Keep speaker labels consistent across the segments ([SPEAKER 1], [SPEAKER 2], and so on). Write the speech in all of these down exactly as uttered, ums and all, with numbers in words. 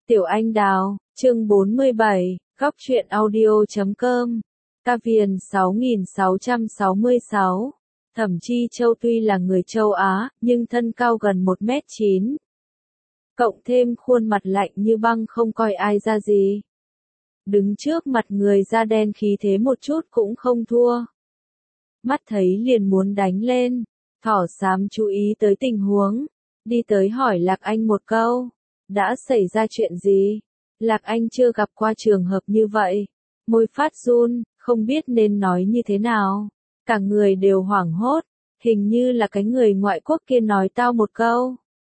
[SPEAKER 1] Tiểu Anh Đào, chương bốn mươi bảy, góc truyện audio chấm com, ca viền sáu nghìn sáu trăm sáu mươi sáu. Thẩm Chi Châu tuy là người châu Á, nhưng thân cao gần một mét chín. Cộng thêm khuôn mặt lạnh như băng không coi ai ra gì. Đứng trước mặt người da đen khí thế một chút cũng không thua. Mắt thấy liền muốn đánh lên, Thỏ Xám chú ý tới tình huống, đi tới hỏi Lạc Anh một câu. Đã xảy ra chuyện gì? Lạc Anh chưa gặp qua trường hợp như vậy. Môi phát run, không biết nên nói như thế nào. Cả người đều hoảng hốt, hình như là cái người ngoại quốc kia nói tao một câu.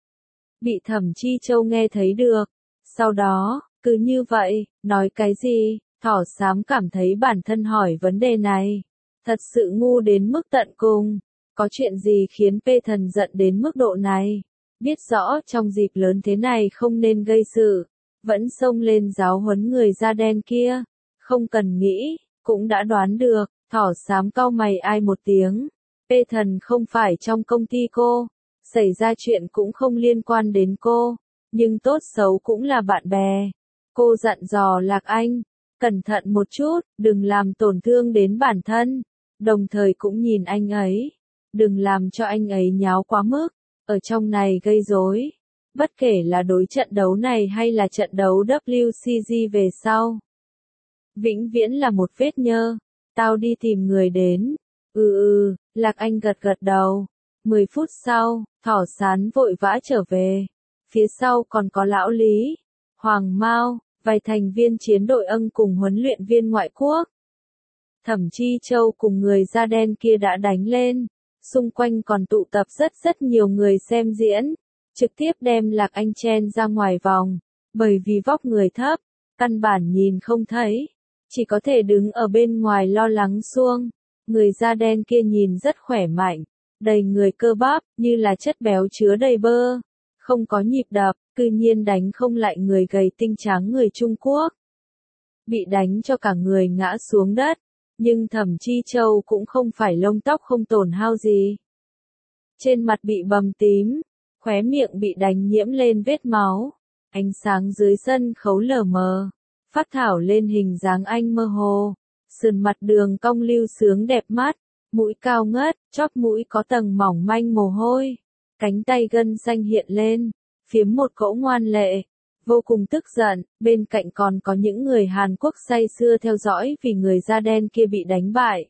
[SPEAKER 1] Bị Thẩm Chi Châu nghe thấy được. Sau đó, cứ như vậy, nói cái gì? Thỏ Xám cảm thấy bản thân hỏi vấn đề này. Thật sự ngu đến mức tận cùng. Có chuyện gì khiến Pê Thần giận đến mức độ này? Biết rõ trong dịp lớn thế này không nên gây sự, vẫn xông lên giáo huấn người da đen kia. Không cần nghĩ, cũng đã đoán được. Thỏ Xám cau mày ai một tiếng. Pê Thần không phải trong công ty cô, xảy ra chuyện cũng không liên quan đến cô, nhưng tốt xấu cũng là bạn bè. Cô dặn dò Lạc Anh, cẩn thận một chút, đừng làm tổn thương đến bản thân, đồng thời cũng nhìn anh ấy, đừng làm cho anh ấy nháo quá mức, ở trong này gây rối. Bất kể là đối trận đấu này hay là trận đấu W C G về sau, vĩnh viễn là một vết nhơ. Tao đi tìm người đến. Ừ ừ, Lạc Anh gật gật đầu. Mười phút sau, Thỏ Sán vội vã trở về. Phía sau còn có Lão Lý, Hoàng Mao, vài thành viên chiến đội Ân cùng huấn luyện viên ngoại quốc. Thẩm Chi Châu cùng người da đen kia đã đánh lên. Xung quanh còn tụ tập rất rất nhiều người xem diễn. Trực tiếp đem Lạc Anh chen ra ngoài vòng. Bởi vì vóc người thấp, căn bản nhìn không thấy. Chỉ có thể đứng ở bên ngoài lo lắng xuông. Người da đen kia nhìn rất khỏe mạnh, đầy người cơ bắp, như là chất béo chứa đầy bơ. Không có nhịp đập, cư nhiên đánh không lại người gầy tinh tráng người Trung Quốc. Bị đánh cho cả người ngã xuống đất, nhưng Thẩm Chi Châu cũng không phải lông tóc không tổn hao gì. Trên mặt bị bầm tím, khóe miệng bị đánh nhiễm lên vết máu, ánh sáng dưới sân khấu lờ mờ. Phát thảo lên hình dáng anh mơ hồ, sườn mặt đường cong lưu sướng đẹp mắt, mũi cao ngất, chóp mũi có tầng mỏng manh mồ hôi, cánh tay gân xanh hiện lên, phiếm một cỗ ngoan lệ, vô cùng tức giận. Bên cạnh còn có những người Hàn Quốc say sưa theo dõi vì người da đen kia bị đánh bại.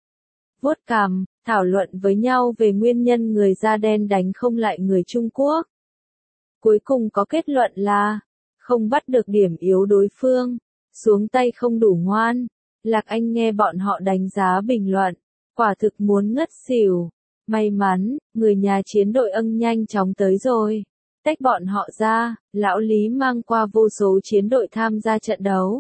[SPEAKER 1] Vuốt cằm, thảo luận với nhau về nguyên nhân người da đen đánh không lại người Trung Quốc. Cuối cùng có kết luận là không bắt được điểm yếu đối phương, xuống tay không đủ ngoan. Lạc Anh nghe bọn họ đánh giá bình luận, quả thực muốn ngất xỉu. May mắn, người nhà chiến đội Ân nhanh chóng tới rồi, tách bọn họ ra. Lão Lý mang qua vô số chiến đội tham gia trận đấu.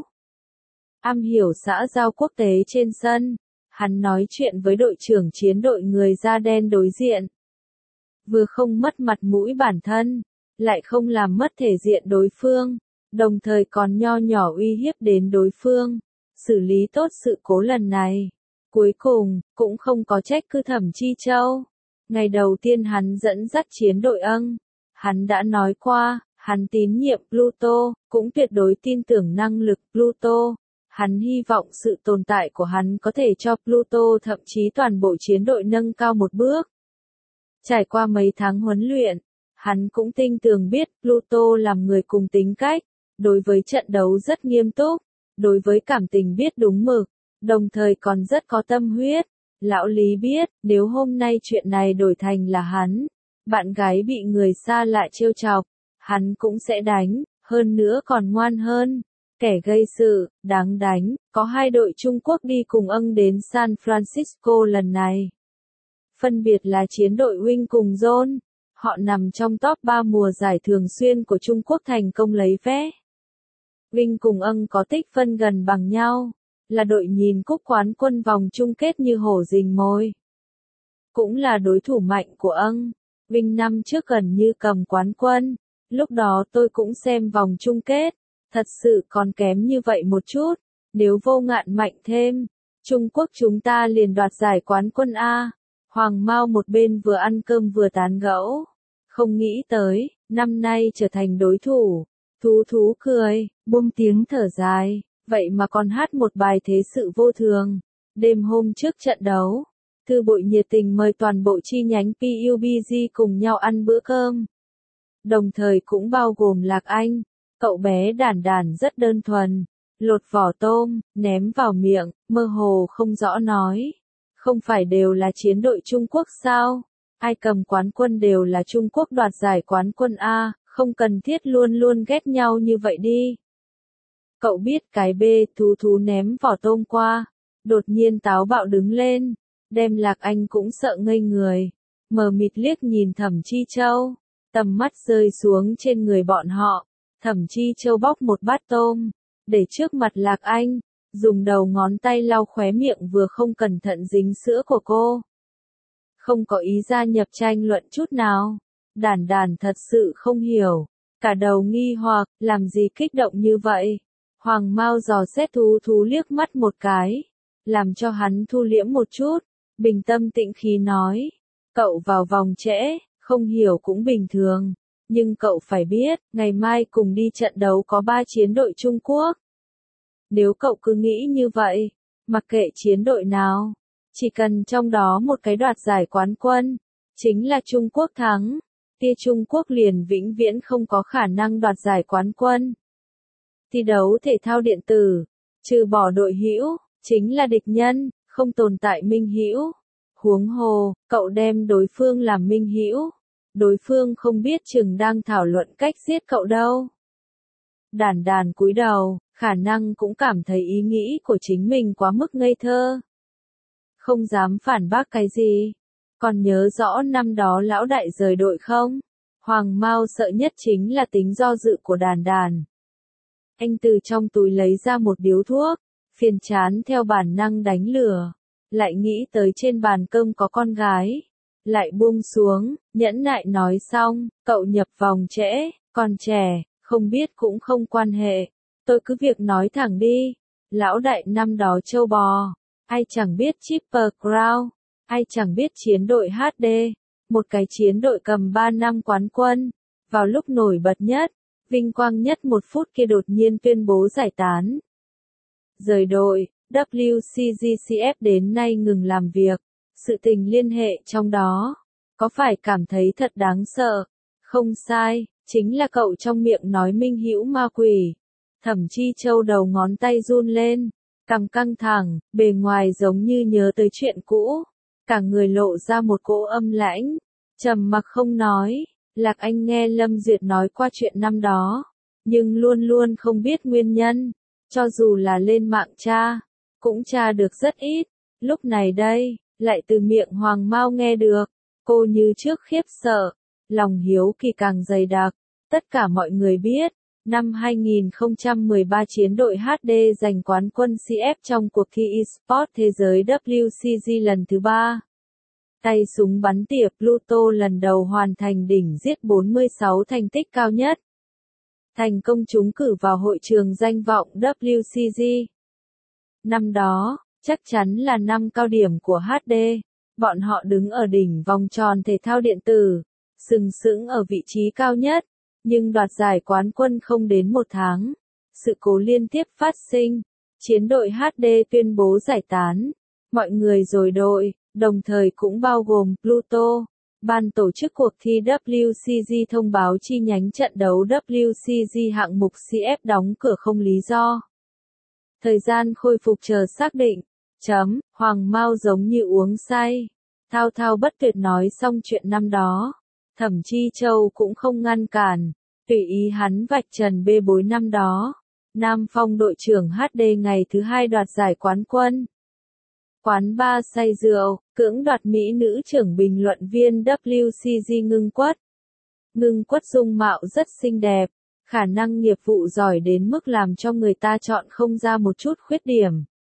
[SPEAKER 1] Am hiểu xã giao quốc tế trên sân, hắn nói chuyện với đội trưởng chiến đội người da đen đối diện. Vừa không mất mặt mũi bản thân, lại không làm mất thể diện đối phương, đồng thời còn nho nhỏ uy hiếp đến đối phương, xử lý tốt sự cố lần này. Cuối cùng, cũng không có trách cứ Thẩm Chi Châu. Ngày đầu tiên hắn dẫn dắt chiến đội Ân, hắn đã nói qua, hắn tín nhiệm Pluto, cũng tuyệt đối tin tưởng năng lực Pluto. Hắn hy vọng sự tồn tại của hắn có thể cho Pluto thậm chí toàn bộ chiến đội nâng cao một bước. Trải qua mấy tháng huấn luyện, hắn cũng tin tưởng biết Pluto làm người cùng tính cách, đối với trận đấu rất nghiêm túc, đối với cảm tình biết đúng mực, đồng thời còn rất có tâm huyết. Lão Lý biết, nếu hôm nay chuyện này đổi thành là hắn, bạn gái bị người xa lạ trêu chọc, hắn cũng sẽ đánh, hơn nữa còn ngoan hơn. Kẻ gây sự, đáng đánh, có hai đội Trung Quốc đi cùng Ân đến San Francisco lần này. Phân biệt là chiến đội Wing cùng John. Họ nằm trong top ba mùa giải thường xuyên của Trung Quốc thành công lấy vé. Wing cùng Ân có tích phân gần bằng nhau, là đội nhìn cúp quán quân vòng chung kết như hổ rình mồi. Cũng là đối thủ mạnh của Ân. Wing năm trước gần như cầm quán quân, lúc đó tôi cũng xem vòng chung kết, thật sự còn kém như vậy một chút, nếu Vô Ngạn mạnh thêm, Trung Quốc chúng ta liền đoạt giải quán quân A. Hoàng Mao một bên vừa ăn cơm vừa tán gẫu. Không nghĩ tới, năm nay trở thành đối thủ. Thú thú cười, buông tiếng thở dài, vậy mà còn hát một bài thế sự vô thường. Đêm hôm trước trận đấu, Thư Bội nhiệt tình mời toàn bộ chi nhánh pê u bê giê cùng nhau ăn bữa cơm. Đồng thời cũng bao gồm Lạc Anh, cậu bé đản đản rất đơn thuần, lột vỏ tôm, ném vào miệng, mơ hồ không rõ nói. Không phải đều là chiến đội Trung Quốc sao? Ai cầm quán quân đều là Trung Quốc đoạt giải quán quân A, không cần thiết luôn luôn ghét nhau như vậy đi. Cậu biết cái bê thú thú ném vỏ tôm qua, đột nhiên táo bạo đứng lên, đem Lạc Anh cũng sợ ngây người, mờ mịt liếc nhìn Thẩm Chi Châu, tầm mắt rơi xuống trên người bọn họ, Thẩm Chi Châu bóc một bát tôm, để trước mặt Lạc Anh, dùng đầu ngón tay lau khóe miệng vừa không cẩn thận dính sữa của cô. Không có ý gia nhập tranh luận chút nào, đản đản thật sự không hiểu, cả đầu nghi hoặc, làm gì kích động như vậy. Hoàng Mao dò xét thú thú liếc mắt một cái, làm cho hắn thu liễm một chút, bình tâm tĩnh khí nói, cậu vào vòng trễ, không hiểu cũng bình thường, nhưng cậu phải biết, ngày mai cùng đi trận đấu có ba chiến đội Trung Quốc. Nếu cậu cứ nghĩ như vậy, mặc kệ chiến đội nào, chỉ cần trong đó một cái đoạt giải quán quân, chính là Trung Quốc thắng, tia Trung Quốc liền vĩnh viễn không có khả năng đoạt giải quán quân. Thi đấu thể thao điện tử, trừ bỏ đội hữu, chính là địch nhân, không tồn tại minh hữu. Huống hồ, cậu đem đối phương làm minh hữu, đối phương không biết chừng đang thảo luận cách giết cậu đâu. Đản đản cúi đầu, khả năng cũng cảm thấy ý nghĩ của chính mình quá mức ngây thơ. Không dám phản bác cái gì. Còn nhớ rõ năm đó lão đại rời đội không? Hoàng Mao sợ nhất chính là tính do dự của đản đản. Anh từ trong túi lấy ra một điếu thuốc, phiền chán theo bản năng đánh lửa, lại nghĩ tới trên bàn cơm có con gái, lại buông xuống, nhẫn nại nói xong, cậu nhập vòng trễ, còn trẻ, không biết cũng không quan hệ, tôi cứ việc nói thẳng đi, lão đại năm đó châu bò, ai chẳng biết Triple Crown, ai chẳng biết chiến đội hát đê, một cái chiến đội cầm ba năm quán quân, vào lúc nổi bật nhất, vinh quang nhất một phút kia đột nhiên tuyên bố giải tán. Rời đội, vê kép xê giê xê ép đến nay ngừng làm việc, sự tình liên hệ trong đó, có phải cảm thấy thật đáng sợ? Không sai, chính là cậu trong miệng nói minh hữu ma quỷ. Thẩm Chi Châu đầu ngón tay run lên, cằm căng thẳng, bề ngoài giống như nhớ tới chuyện cũ, cả người lộ ra một cỗ âm lãnh, trầm mặc không nói. Lạc Anh nghe Lâm Duyệt nói qua chuyện năm đó, nhưng luôn luôn không biết nguyên nhân, cho dù là lên mạng tra, cũng tra được rất ít, lúc này đây, lại từ miệng Hoàng Mao nghe được, cô như trước khiếp sợ, lòng hiếu kỳ càng dày đặc, tất cả mọi người biết, năm hai nghìn không trăm mười ba chiến đội hát đê giành quán quân xê ép trong cuộc thi eSports thế giới vê kép xê giê lần thứ ba. Tay súng bắn tỉa Pluto lần đầu hoàn thành đỉnh giết bốn mươi sáu thành tích cao nhất. Thành công trúng cử vào hội trường danh vọng vê kép xê giê. Năm đó, chắc chắn là năm cao điểm của hát đê, bọn họ đứng ở đỉnh vòng tròn thể thao điện tử, sừng sững ở vị trí cao nhất, nhưng đoạt giải quán quân không đến một tháng. Sự cố liên tiếp phát sinh, chiến đội hát đê tuyên bố giải tán, mọi người rồi đội, đồng thời cũng bao gồm Pluto. Ban tổ chức cuộc thi vê kép xê giê thông báo chi nhánh trận đấu vê kép xê giê hạng mục xê ép đóng cửa không lý do. Thời gian khôi phục chờ xác định. Chấm, Hoàng Mao giống như uống say. Thao thao bất tuyệt nói xong chuyện năm đó. Thẩm Chi Châu cũng không ngăn cản. Tùy ý hắn vạch trần bê bối năm đó. Nam Phong đội trưởng hát đê ngày thứ hai đoạt giải quán quân. Quán ba say rượu, cưỡng đoạt mỹ nữ trưởng bình luận viên vê kép xê giê Ngưng Quất. Ngưng Quất dung mạo rất xinh đẹp, khả năng nghiệp vụ giỏi đến mức làm cho người ta chọn không ra một chút khuyết điểm.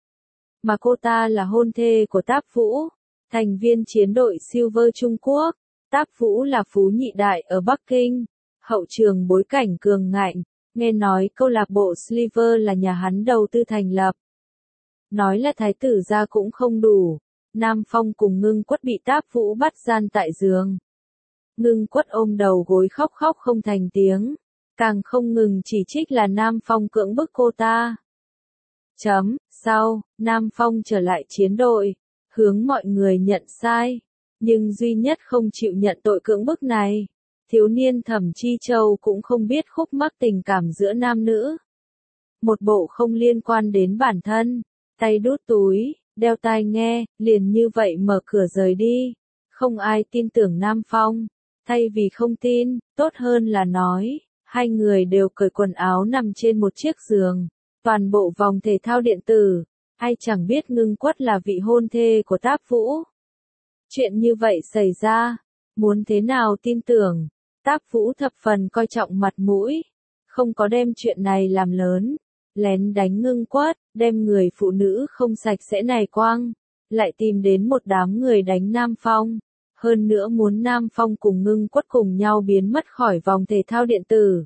[SPEAKER 1] Mà cô ta là hôn thê của Táp Vũ, thành viên chiến đội Silver Trung Quốc. Táp Vũ là phú nhị đại ở Bắc Kinh, hậu trường bối cảnh cường ngạnh, nghe nói câu lạc bộ Silver là nhà hắn đầu tư thành lập. Nói là thái tử gia cũng không đủ, Nam Phong cùng Ngưng Quất bị Táp Vũ bắt gian tại giường. Ngưng Quất ôm đầu gối khóc khóc không thành tiếng, càng không ngừng chỉ trích là Nam Phong cưỡng bức cô ta. Chấm, sau, Nam Phong trở lại chiến đội, hướng mọi người nhận sai, nhưng duy nhất không chịu nhận tội cưỡng bức này. Thiếu niên Thẩm Chi Châu cũng không biết khúc mắc tình cảm giữa nam nữ. Một bộ không liên quan đến bản thân, tay đút túi, đeo tai nghe, liền như vậy mở cửa rời đi. Không ai tin tưởng Nam Phong, thay vì không tin, tốt hơn là nói, hai người đều cởi quần áo nằm trên một chiếc giường, toàn bộ vòng thể thao điện tử, ai chẳng biết Ngưng Quất là vị hôn thê của Táp Vũ. Chuyện như vậy xảy ra, muốn thế nào tin tưởng, Táp Vũ thập phần coi trọng mặt mũi, không có đem chuyện này làm lớn, lén đánh Ngưng Quất, đem người phụ nữ không sạch sẽ này quăng, lại tìm đến một đám người đánh Nam Phong. Hơn nữa muốn Nam Phong cùng Ngưng Quất cùng nhau biến mất khỏi vòng thể thao điện tử.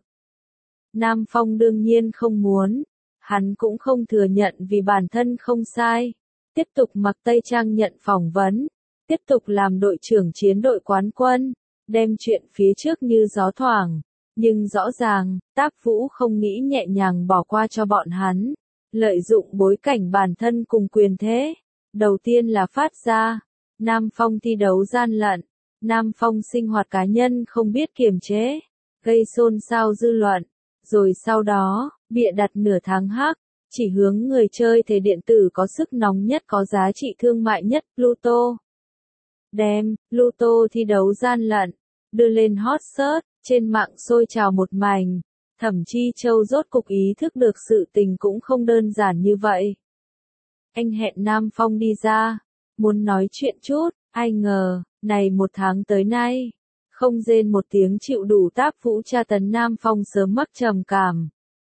[SPEAKER 1] Nam Phong đương nhiên không muốn, hắn cũng không thừa nhận vì bản thân không sai. Tiếp tục mặc tây trang nhận phỏng vấn, tiếp tục làm đội trưởng chiến đội quán quân, đem chuyện phía trước như gió thoảng. Nhưng rõ ràng, Táp Vũ không nghĩ nhẹ nhàng bỏ qua cho bọn hắn, lợi dụng bối cảnh bản thân cùng quyền thế. Đầu tiên là phát ra, Nam Phong thi đấu gian lận, Nam Phong sinh hoạt cá nhân không biết kiềm chế, gây xôn xao dư luận, rồi sau đó, bịa đặt nửa tháng hắc, chỉ hướng người chơi thể điện tử có sức nóng nhất có giá trị thương mại nhất, Pluto. Đem, Pluto thi đấu gian lận, đưa lên hot search, trên mạng sôi trào một mảnh, Thẩm Chi Châu rốt cục ý thức được sự tình cũng không đơn giản như vậy. Anh hẹn Nam Phong đi ra, muốn nói chuyện chút, ai ngờ, này một tháng tới nay, không rên một tiếng chịu đủ Táp Vũ tra tấn Nam Phong sớm mắc trầm cảm.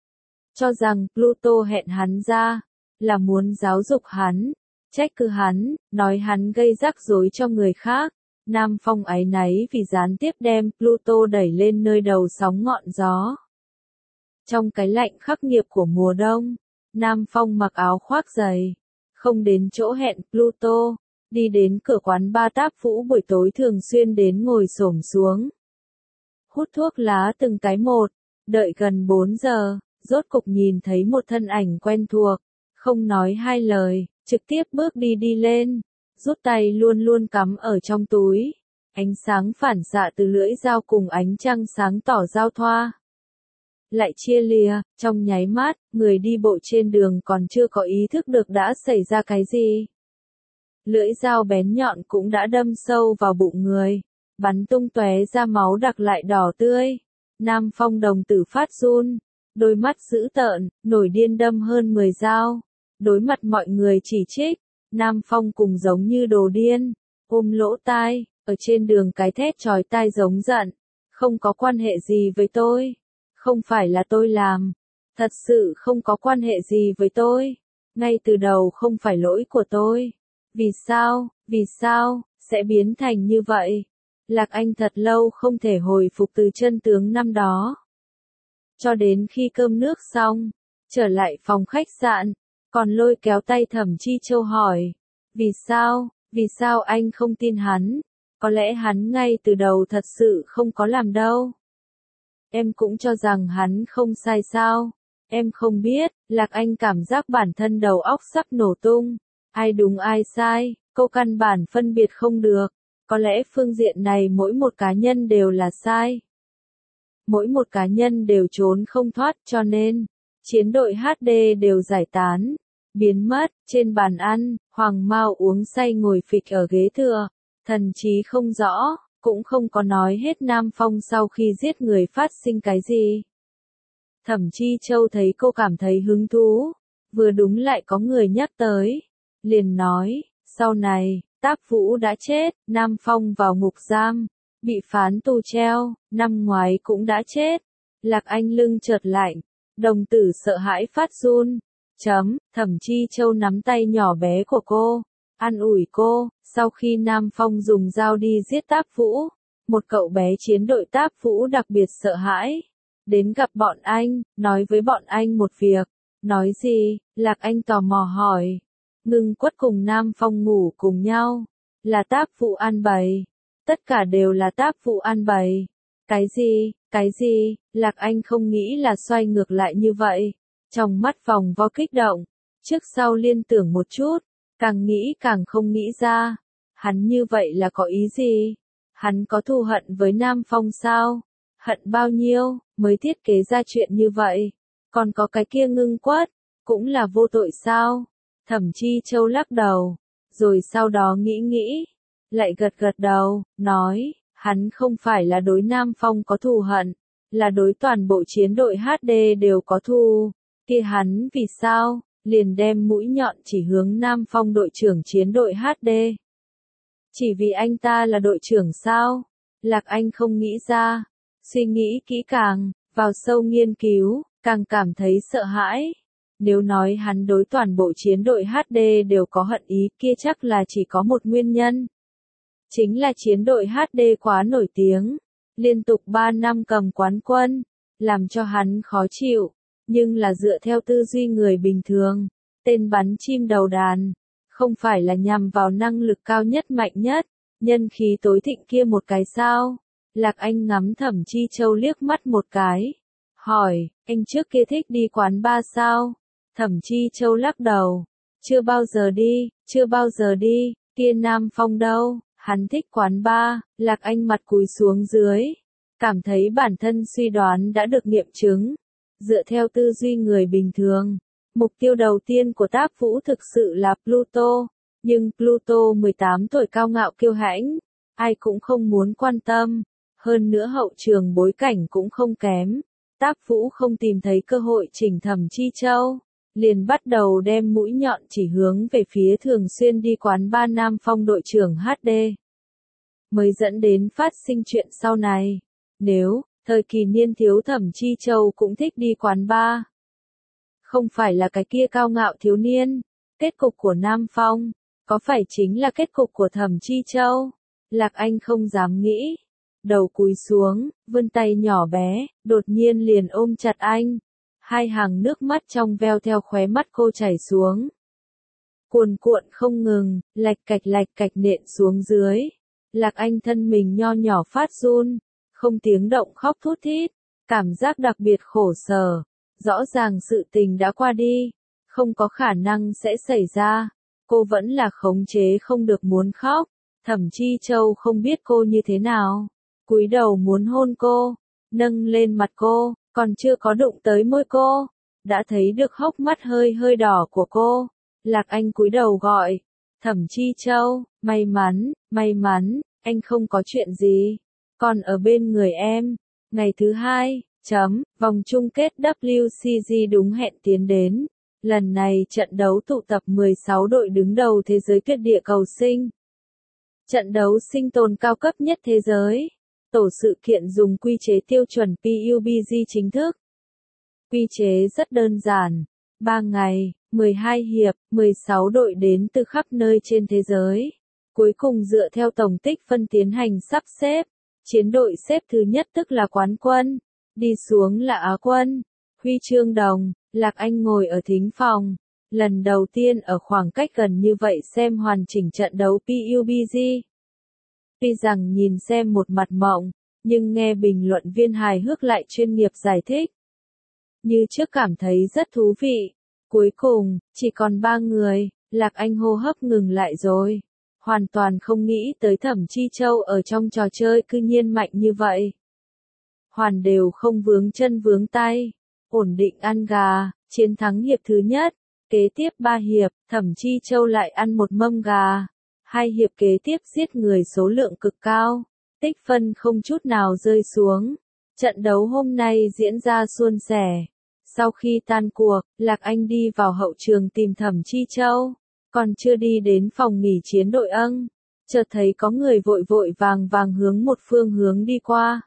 [SPEAKER 1] Cho rằng Pluto hẹn hắn ra, là muốn giáo dục hắn, trách cứ hắn, nói hắn gây rắc rối cho người khác. Nam Phong áy náy vì gián tiếp đem Pluto đẩy lên nơi đầu sóng ngọn gió. Trong cái lạnh khắc nghiệt của mùa đông, Nam Phong mặc áo khoác dày, không đến chỗ hẹn Pluto, đi đến cửa quán ba Táp Vũ buổi tối thường xuyên đến ngồi xổm xuống. Hút thuốc lá từng cái một, đợi gần bốn giờ, rốt cục nhìn thấy một thân ảnh quen thuộc, không nói hai lời, trực tiếp bước đi đi lên, rút tay luôn luôn cắm ở trong túi, ánh sáng phản xạ từ lưỡi dao cùng ánh trăng sáng tỏ giao thoa. Lại chia lìa, trong nháy mắt, người đi bộ trên đường còn chưa có ý thức được đã xảy ra cái gì. Lưỡi dao bén nhọn cũng đã đâm sâu vào bụng người, bắn tung tóe ra máu đặc lại đỏ tươi. Nam Phong đồng tử phát run, đôi mắt dữ tợn, nổi điên đâm hơn mười dao. Đối mặt mọi người chỉ trích, Nam Phong cùng giống như đồ điên, ôm lỗ tai, ở trên đường cái thét chói tai giống giận. Không có quan hệ gì với tôi. Không phải là tôi làm. Thật sự không có quan hệ gì với tôi. Ngay từ đầu không phải lỗi của tôi. Vì sao, vì sao, sẽ biến thành như vậy? Lạc Anh thật lâu không thể hồi phục từ chân tướng năm đó. Cho đến khi cơm nước xong, trở lại phòng khách sạn, còn lôi kéo tay Thẩm Chi Châu hỏi. Vì sao, vì sao anh không tin hắn? Có lẽ hắn ngay từ đầu thật sự không có làm đâu. Em cũng cho rằng hắn không sai sao. Em không biết, Lạc Anh cảm giác bản thân đầu óc sắp nổ tung. Ai đúng ai sai, cô căn bản phân biệt không được. Có lẽ phương diện này mỗi một cá nhân đều là sai. Mỗi một cá nhân đều trốn không thoát cho nên, chiến đội hát đê đều giải tán, biến mất, trên bàn ăn, Hoàng Mao uống say ngồi phịch ở ghế thừa, thần trí không rõ, cũng không có nói hết Nam Phong sau khi giết người phát sinh cái gì. Thẩm Chi Châu thấy cô cảm thấy hứng thú, vừa đúng lại có người nhắc tới, liền nói, sau này, Táp Vũ đã chết, Nam Phong vào ngục giam, bị phán tù treo, năm ngoái cũng đã chết. Lạc Anh lưng chợt lạnh, đồng tử sợ hãi phát run. Chấm, Thẩm Chi Châu nắm tay nhỏ bé của cô, an ủi cô, sau khi Nam Phong dùng dao đi giết Táp Vũ, một cậu bé chiến đội Táp Vũ đặc biệt sợ hãi, đến gặp bọn anh, nói với bọn anh một việc. Nói gì? Lạc Anh tò mò hỏi. Ngưng Quất cùng Nam Phong ngủ cùng nhau, là Táp Vũ an bày. Tất cả đều là Táp Vũ an bày. Cái gì? Cái Cái gì? Lạc Anh không nghĩ là xoay ngược lại như vậy. Trong mắt vòng vo kích động. Trước sau liên tưởng một chút. Càng nghĩ càng không nghĩ ra. Hắn như vậy là có ý gì? Hắn có thù hận với Nam Phong sao? Hận bao nhiêu, mới thiết kế ra chuyện như vậy? Còn có cái kia Ngưng Quất, cũng là vô tội sao? Thẩm Chi Châu lắc đầu, rồi sau đó nghĩ nghĩ, lại gật gật đầu, nói, hắn không phải là đối Nam Phong có thù hận, là đối toàn bộ chiến đội hát đê đều có thù. Kia hắn vì sao, liền đem mũi nhọn chỉ hướng Nam Phong đội trưởng chiến đội hát đê. Chỉ vì anh ta là đội trưởng sao? Lạc Anh không nghĩ ra, suy nghĩ kỹ càng, vào sâu nghiên cứu, càng cảm thấy sợ hãi. Nếu nói hắn đối toàn bộ chiến đội hát đê đều có hận ý kia chắc là chỉ có một nguyên nhân. Chính là chiến đội hát đê quá nổi tiếng, liên tục ba năm cầm quán quân, làm cho hắn khó chịu, nhưng là dựa theo tư duy người bình thường, tên bắn chim đầu đàn, không phải là nhằm vào năng lực cao nhất mạnh nhất, nhân khí tối thịnh kia một cái sao? Lạc Anh ngắm Thẩm Chi Châu liếc mắt một cái, hỏi, anh trước kia thích đi quán bar sao? Thẩm Chi Châu lắc đầu, chưa bao giờ đi, chưa bao giờ đi, kia Nam Phong đâu, hắn thích quán bar. Lạc Anh mặt cúi xuống dưới, cảm thấy bản thân suy đoán đã được nghiệm chứng. Dựa theo tư duy người bình thường, mục tiêu đầu tiên của Tác Vũ thực sự là Pluto, nhưng Pluto mười tám tuổi cao ngạo kiêu hãnh, ai cũng không muốn quan tâm, hơn nữa hậu trường bối cảnh cũng không kém. Tác Vũ không tìm thấy cơ hội chỉnh Thẩm Chi Châu, liền bắt đầu đem mũi nhọn chỉ hướng về phía thường xuyên đi quán bar Nam Phong đội trưởng hát đê. Mới dẫn đến phát sinh chuyện sau này. Nếu, thời kỳ niên thiếu Thẩm Chi Châu cũng thích đi quán bar, không phải là cái kia cao ngạo thiếu niên, kết cục của Nam Phong, có phải chính là kết cục của Thẩm Chi Châu? Lạc Anh không dám nghĩ. Đầu cúi xuống, vươn tay nhỏ bé, đột nhiên liền ôm chặt anh. Hai hàng nước mắt trong veo theo khóe mắt cô chảy xuống. Cuồn cuộn không ngừng, lạch cạch lạch cạch nện xuống dưới. Lạc Anh thân mình nho nhỏ phát run, không tiếng động khóc thút thít, cảm giác đặc biệt khổ sở. Rõ ràng sự tình đã qua đi, không có khả năng sẽ xảy ra. Cô vẫn là khống chế không được muốn khóc. Thẩm Chi Châu không biết cô như thế nào, cúi đầu muốn hôn cô, nâng lên mặt cô, còn chưa có đụng tới môi cô, đã thấy được hốc mắt hơi hơi đỏ của cô. Lạc Anh cúi đầu gọi, Thẩm Chi Châu, may mắn, may mắn, anh không có chuyện gì, còn ở bên người em. Ngày thứ hai, chấm, vòng chung kết W C G đúng hẹn tiến đến. Lần này trận đấu tụ tập mười sáu đội đứng đầu thế giới tuyệt địa cầu sinh. Trận đấu sinh tồn cao cấp nhất thế giới. Tổ sự kiện dùng quy chế tiêu chuẩn pê u bê giê chính thức. Quy chế rất đơn giản. ba ngày, mười hai hiệp, mười sáu đội đến từ khắp nơi trên thế giới. Cuối cùng dựa theo tổng tích phân tiến hành sắp xếp. Chiến đội xếp thứ nhất tức là quán quân. Đi xuống là Á quân. Huy chương đồng. Lạc Anh ngồi ở thính phòng. Lần đầu tiên ở khoảng cách gần như vậy xem hoàn chỉnh trận đấu pê u bê giê. Tuy rằng nhìn xem một mặt mộng, nhưng nghe bình luận viên hài hước lại chuyên nghiệp giải thích. Như trước cảm thấy rất thú vị. Cuối cùng, chỉ còn ba người, Lạc Anh hô hấp ngừng lại rồi. Hoàn toàn không nghĩ tới Thẩm Chi Châu ở trong trò chơi cư nhiên mạnh như vậy. Hoàn đều không vướng chân vướng tay, ổn định ăn gà, chiến thắng hiệp thứ nhất. Kế tiếp ba hiệp, Thẩm Chi Châu lại ăn một mâm gà. Hai hiệp kế tiếp giết người số lượng cực cao, tích phân không chút nào rơi xuống. Trận đấu hôm nay diễn ra suôn sẻ. Sau khi tan cuộc, Lạc Anh đi vào hậu trường tìm Thẩm Chi Châu, còn chưa đi đến phòng nghỉ chiến đội âng, chợt thấy có người vội vội vàng vàng hướng một phương hướng đi qua.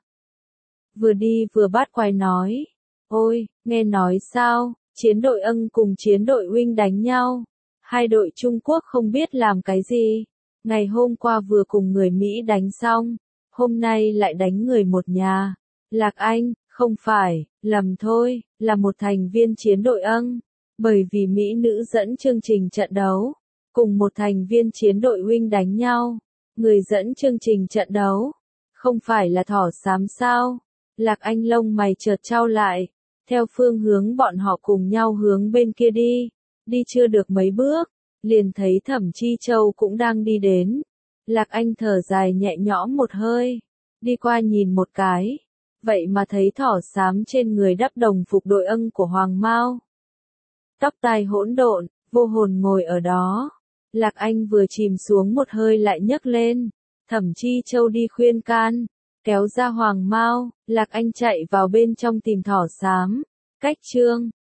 [SPEAKER 1] Vừa đi vừa bắt quái nói, ôi, nghe nói sao, chiến đội âng cùng chiến đội Huynh đánh nhau. Hai đội Trung Quốc không biết làm cái gì. Ngày hôm qua vừa cùng người Mỹ đánh xong, hôm nay lại đánh người một nhà. Lạc Anh, không phải, lầm thôi, là một thành viên chiến đội âng. Bởi vì Mỹ nữ dẫn chương trình trận đấu, cùng một thành viên chiến đội Huynh đánh nhau. Người dẫn chương trình trận đấu, không phải là thỏ xám sao? Lạc Anh lông mày chợt chau lại, theo phương hướng bọn họ cùng nhau hướng bên kia đi, đi chưa được mấy bước, liền thấy Thẩm Chi Châu cũng đang đi đến. Lạc Anh thở dài nhẹ nhõm một hơi, đi qua nhìn một cái, vậy mà thấy thỏ xám trên người đắp đồng phục đội ân của Hoàng Mao. Tóc tai hỗn độn, vô hồn ngồi ở đó. Lạc Anh vừa chìm xuống một hơi lại nhấc lên, Thẩm Chi Châu đi khuyên can, kéo ra Hoàng Mao, Lạc Anh chạy vào bên trong tìm thỏ xám. Cách chương